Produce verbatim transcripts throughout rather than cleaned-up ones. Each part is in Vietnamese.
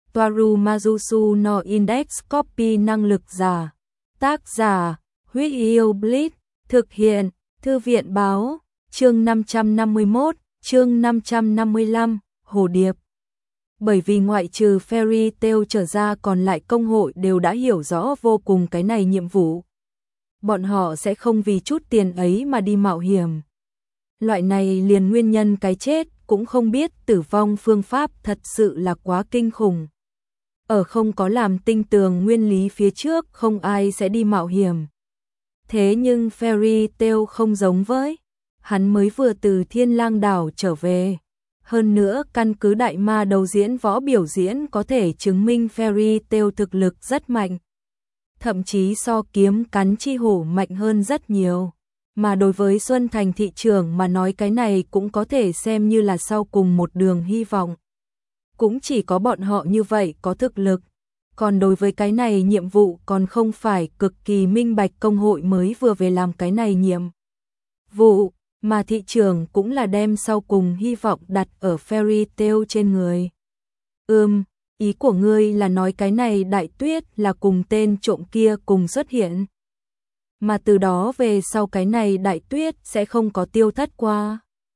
Toaru Majusu no Index Copy năng lực giả. Tác giả, Huyết Yêu Blitz, thực hiện, Thư viện báo, chương năm trăm năm mươi mốt, chương năm trăm năm mươi lăm, Hồ Điệp. Bởi vì ngoại trừ Fairy Tail trở ra còn lại công hội đều đã hiểu rõ vô cùng cái này nhiệm vụ. Bọn họ sẽ không vì chút tiền ấy mà đi mạo hiểm. Loại này liền nguyên nhân cái chết cũng không biết, tử vong phương pháp thật sự là quá kinh khủng. Ở không có làm tinh tường nguyên lý phía trước không ai sẽ đi mạo hiểm. Thế nhưng Fairy Tail không giống với, hắn mới vừa từ Thiên Lang đảo trở về. Hơn nữa căn cứ đại ma đầu diễn võ biểu diễn có thể chứng minh Fairy Tail thực lực rất mạnh. Thậm chí so kiếm cắn chi hổ mạnh hơn rất nhiều. Mà đối với Xuân Thành thị trưởng mà nói cái này cũng có thể xem như là sau cùng một đường hy vọng. Cũng chỉ có bọn họ như vậy có thực lực. Còn đối với cái này nhiệm vụ còn không phải cực kỳ minh bạch, công hội mới vừa về làm cái này nhiệm vụ, mà thị trường cũng là đem sau cùng hy vọng đặt ở Fairy Tail trên người. Ừm, ý của ngươi là nói cái này Đại Tuyết là cùng tên trộm kia cùng xuất hiện. Mà từ đó về sau cái này Đại Tuyết sẽ không có tiêu thất qua.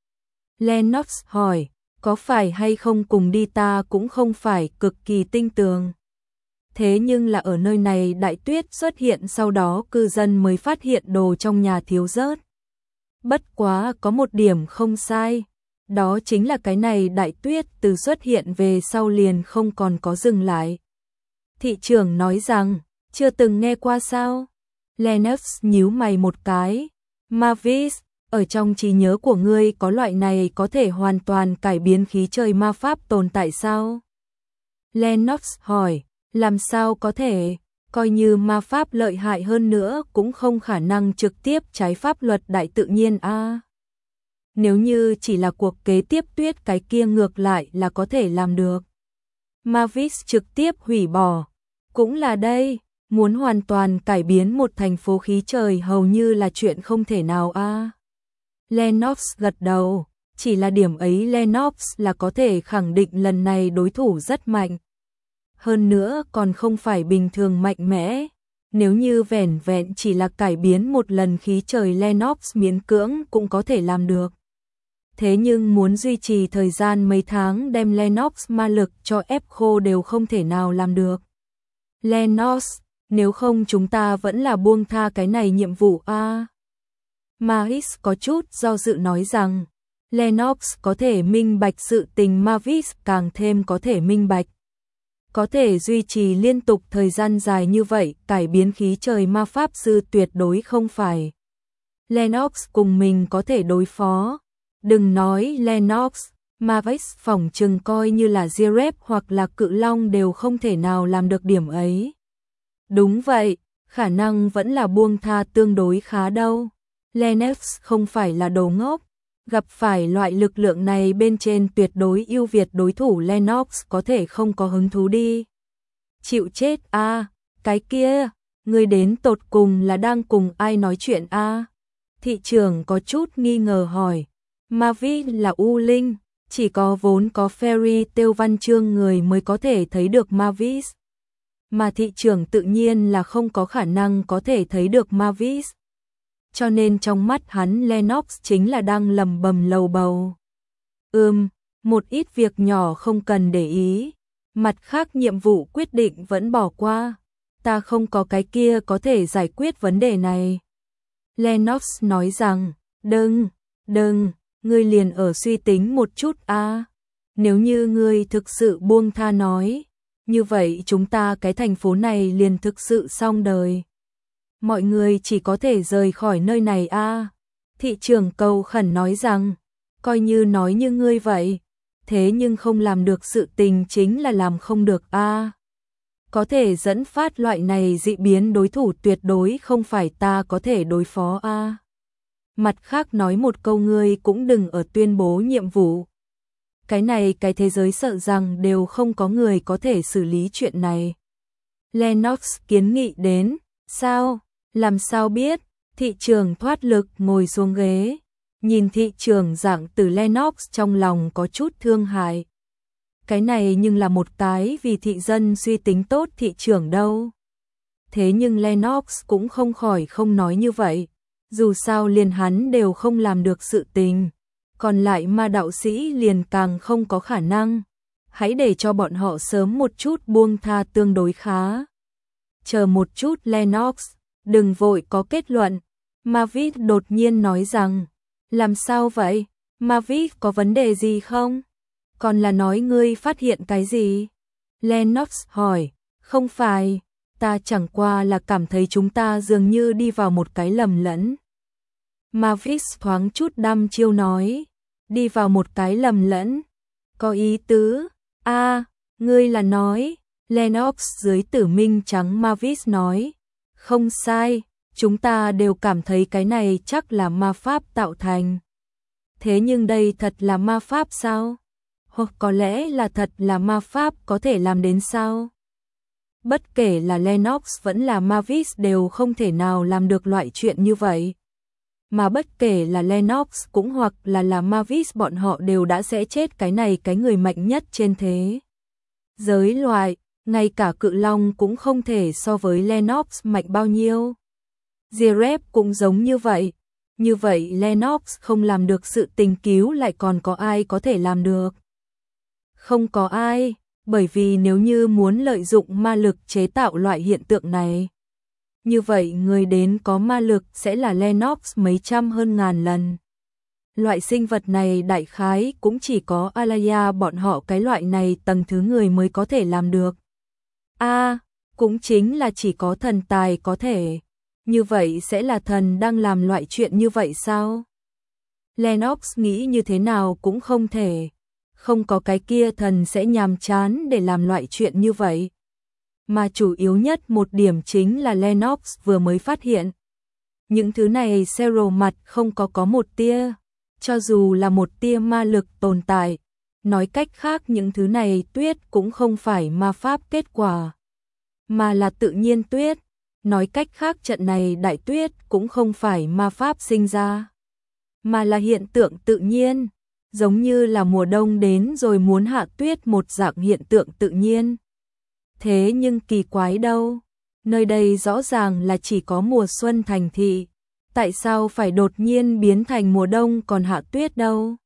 Lennox hỏi, có phải hay không cùng đi ta cũng không phải cực kỳ tinh tường. Thế nhưng là ở nơi này Đại Tuyết xuất hiện sau đó cư dân mới phát hiện đồ trong nhà thiếu rớt. Bất quá có một điểm không sai, đó chính là cái này Đại Tuyết từ xuất hiện về sau liền không còn có dừng lại. Thị trưởng nói rằng, chưa từng nghe qua sao? Lennox nhíu mày một cái. Mavis, ở trong trí nhớ của ngươi có loại này có thể hoàn toàn cải biến khí trời ma pháp tồn tại sao? Lennox hỏi, làm sao có thể, coi như ma pháp lợi hại hơn nữa cũng không khả năng trực tiếp trái pháp luật đại tự nhiên a. À, nếu như chỉ là cuộc kế tiếp tuyết cái kia ngược lại là có thể làm được. Mavis trực tiếp hủy bỏ, cũng là đây, muốn hoàn toàn cải biến một thành phố khí trời hầu như là chuyện không thể nào a. À, Lennox gật đầu, chỉ là điểm ấy Lennox là có thể khẳng định lần này đối thủ rất mạnh. Hơn nữa còn không phải bình thường mạnh mẽ, nếu như vẻn vẹn chỉ là cải biến một lần khí trời Lennox miễn cưỡng cũng có thể làm được. Thế nhưng muốn duy trì thời gian mấy tháng đem Lennox ma lực cho ép khô đều không thể nào làm được. Lennox, nếu không chúng ta vẫn là buông tha cái này nhiệm vụ a. À, Mavis có chút do dự nói rằng, Lennox có thể minh bạch sự tình Mavis càng thêm có thể minh bạch. Có thể duy trì liên tục thời gian dài như vậy, cải biến khí trời ma pháp sư tuyệt đối không phải Lennox cùng mình có thể đối phó. Đừng nói Lennox, Mavis phỏng chừng coi như là Girep hoặc là Cự Long đều không thể nào làm được điểm ấy. Đúng vậy, khả năng vẫn là buông tha tương đối khá đâu. Lennox không phải là đồ ngốc, gặp phải loại lực lượng này bên trên tuyệt đối ưu việt đối thủ Lennox có thể không có hứng thú đi. Chịu chết a, à, cái kia, người đến tột cùng là đang cùng ai nói chuyện a? À? Thị trưởng có chút nghi ngờ hỏi. Mavis là U Linh, chỉ có vốn có Fairy Tail văn chương người mới có thể thấy được Mavis. Mà thị trưởng tự nhiên là không có khả năng có thể thấy được Mavis. Cho nên trong mắt hắn Lennox chính là đang lầm bầm lầu bầu. Ừm, một ít việc nhỏ không cần để ý. Mặt khác nhiệm vụ quyết định vẫn bỏ qua. Ta không có cái kia có thể giải quyết vấn đề này. Lennox nói rằng, đừng, đừng, ngươi liền ở suy tính một chút a. À, nếu như ngươi thực sự buông tha nói, như vậy chúng ta cái thành phố này liền thực sự xong đời. Mọi người chỉ có thể rời khỏi nơi này a. À, thị trưởng cầu khẩn nói rằng, coi như nói như ngươi vậy, thế nhưng không làm được sự tình chính là làm không được a. À, có thể dẫn phát loại này dị biến đối thủ tuyệt đối không phải ta có thể đối phó a. À, mặt khác nói một câu ngươi cũng đừng ở tuyên bố nhiệm vụ. Cái này cái thế giới sợ rằng đều không có người có thể xử lý chuyện này. Lennox kiến nghị đến, sao? Làm sao biết? Thị trưởng thoát lực ngồi xuống ghế, nhìn thị trưởng dạng từ Lennox trong lòng có chút thương hại. cái này nhưng là một cái vì thị dân suy tính tốt thị trưởng đâu. Thế nhưng Lennox cũng không khỏi không nói như vậy, dù sao liền hắn đều không làm được sự tình, còn lại ma đạo sĩ liền càng không có khả năng. Hãy để cho bọn họ sớm một chút buông tha tương đối khá. Chờ một chút Lennox, đừng vội có kết luận. Mavis đột nhiên nói rằng, làm sao vậy? Mavis có vấn đề gì không? Còn là nói ngươi phát hiện cái gì? Lennox hỏi, không phải, ta chẳng qua là cảm thấy chúng ta dường như đi vào một cái lầm lẫn. Mavis thoáng chút đăm chiêu nói, đi vào một cái lầm lẫn, có ý tứ, a à, ngươi là nói, Lennox dưới tử minh trắng Mavis nói, không sai, chúng ta đều cảm thấy cái này chắc là ma pháp tạo thành. Thế nhưng đây thật là ma pháp sao? Hoặc có lẽ là thật là ma pháp có thể làm đến sao? Bất kể là Lennox vẫn là Mavis đều không thể nào làm được loại chuyện như vậy. Mà bất kể là Lennox cũng hoặc là là Mavis bọn họ đều đã sẽ chết cái này cái người mạnh nhất trên thế giới loại, ngay cả cự long cũng không thể so với Lennox mạnh bao nhiêu. Zeref cũng giống như vậy. Như vậy Lennox không làm được sự tình cứu lại còn có ai có thể làm được? Không có ai, bởi vì nếu như muốn lợi dụng ma lực chế tạo loại hiện tượng này, như vậy người đến có ma lực sẽ là Lennox mấy trăm hơn ngàn lần. Loại sinh vật này đại khái cũng chỉ có Alaya bọn họ cái loại này tầng thứ người mới có thể làm được. A, à, cũng chính là chỉ có thần tài có thể. Như vậy sẽ là thần đang làm loại chuyện như vậy sao? Lennox nghĩ như thế nào cũng không thể. Không có cái kia thần sẽ nhàm chán để làm loại chuyện như vậy. Mà chủ yếu nhất một điểm chính là Lennox vừa mới phát hiện. Những thứ này Cheryl mặt không có có một tia, cho dù là một tia ma lực tồn tại. Nói cách khác những thứ này tuyết cũng không phải ma pháp kết quả, mà là tự nhiên tuyết. Nói cách khác trận này đại tuyết cũng không phải ma pháp sinh ra, mà là hiện tượng tự nhiên, giống như là mùa đông đến rồi muốn hạ tuyết một dạng hiện tượng tự nhiên. Thế nhưng kỳ quái đâu, nơi đây rõ ràng là chỉ có mùa xuân thành thị, tại sao phải đột nhiên biến thành mùa đông còn hạ tuyết đâu?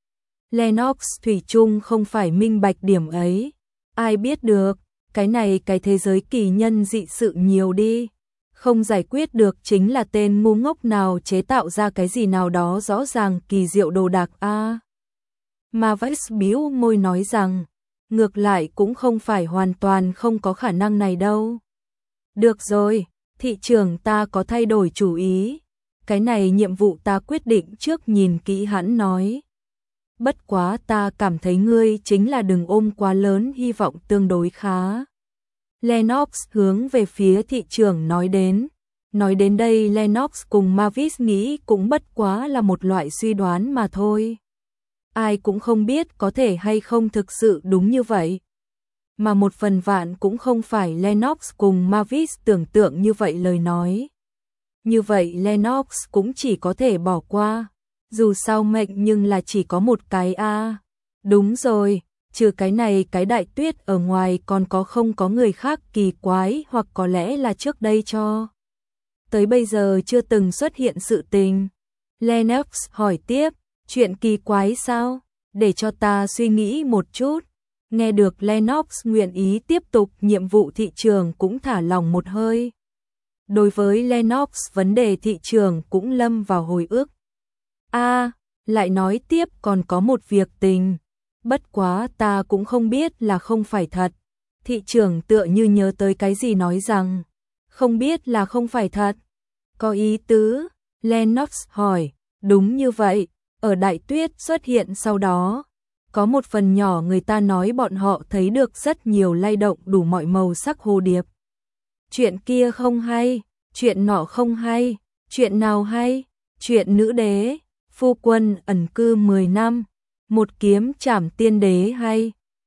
Lennox thủy chung không phải minh bạch điểm ấy, ai biết được, cái này cái thế giới kỳ nhân dị sự nhiều đi. Không giải quyết được chính là tên ngu ngốc nào chế tạo ra cái gì nào đó rõ ràng kỳ diệu đồ đạc a. À, Mavis bĩu môi nói rằng, ngược lại cũng không phải hoàn toàn không có khả năng này đâu. Được rồi, thị trường ta có thay đổi chủ ý. Cái này nhiệm vụ ta quyết định trước nhìn kỹ hắn nói. Bất quá ta cảm thấy ngươi chính là đừng ôm quá lớn hy vọng tương đối khá. Lennox hướng về phía thị trường nói đến. Nói đến đây Lennox cùng Mavis nghĩ cũng bất quá là một loại suy đoán mà thôi. Ai cũng không biết có thể hay không thực sự đúng như vậy. Mà một phần vạn cũng không phải Lennox cùng Mavis tưởng tượng như vậy lời nói. Như vậy Lennox cũng chỉ có thể bỏ qua. Dù sao mệnh nhưng là chỉ có một cái a. À. Đúng rồi, trừ cái này cái đại tuyết ở ngoài còn có không có người khác kỳ quái hoặc có lẽ là trước đây cho tới bây giờ chưa từng xuất hiện sự tình. Lennox hỏi tiếp, chuyện kỳ quái sao? Để cho ta suy nghĩ một chút. Nghe được Lennox nguyện ý tiếp tục nhiệm vụ thị trường cũng thả lòng một hơi. Đối với Lennox vấn đề thị trường cũng lâm vào hồi ức. A, à, lại nói tiếp còn có một việc tình. Bất quá ta cũng không biết là không phải thật. Thị trường tựa như nhớ tới cái gì nói rằng, không biết là không phải thật. Có ý tứ, Lennox hỏi, đúng như vậy, ở đại tuyết xuất hiện sau đó. Có một phần nhỏ người ta nói bọn họ thấy được rất nhiều lay động đủ mọi màu sắc hồ điệp. Chuyện kia không hay, chuyện nọ không hay, chuyện nào hay, chuyện nữ đế, phu quân ẩn cư mười năm, một kiếm trảm tiên đế hay.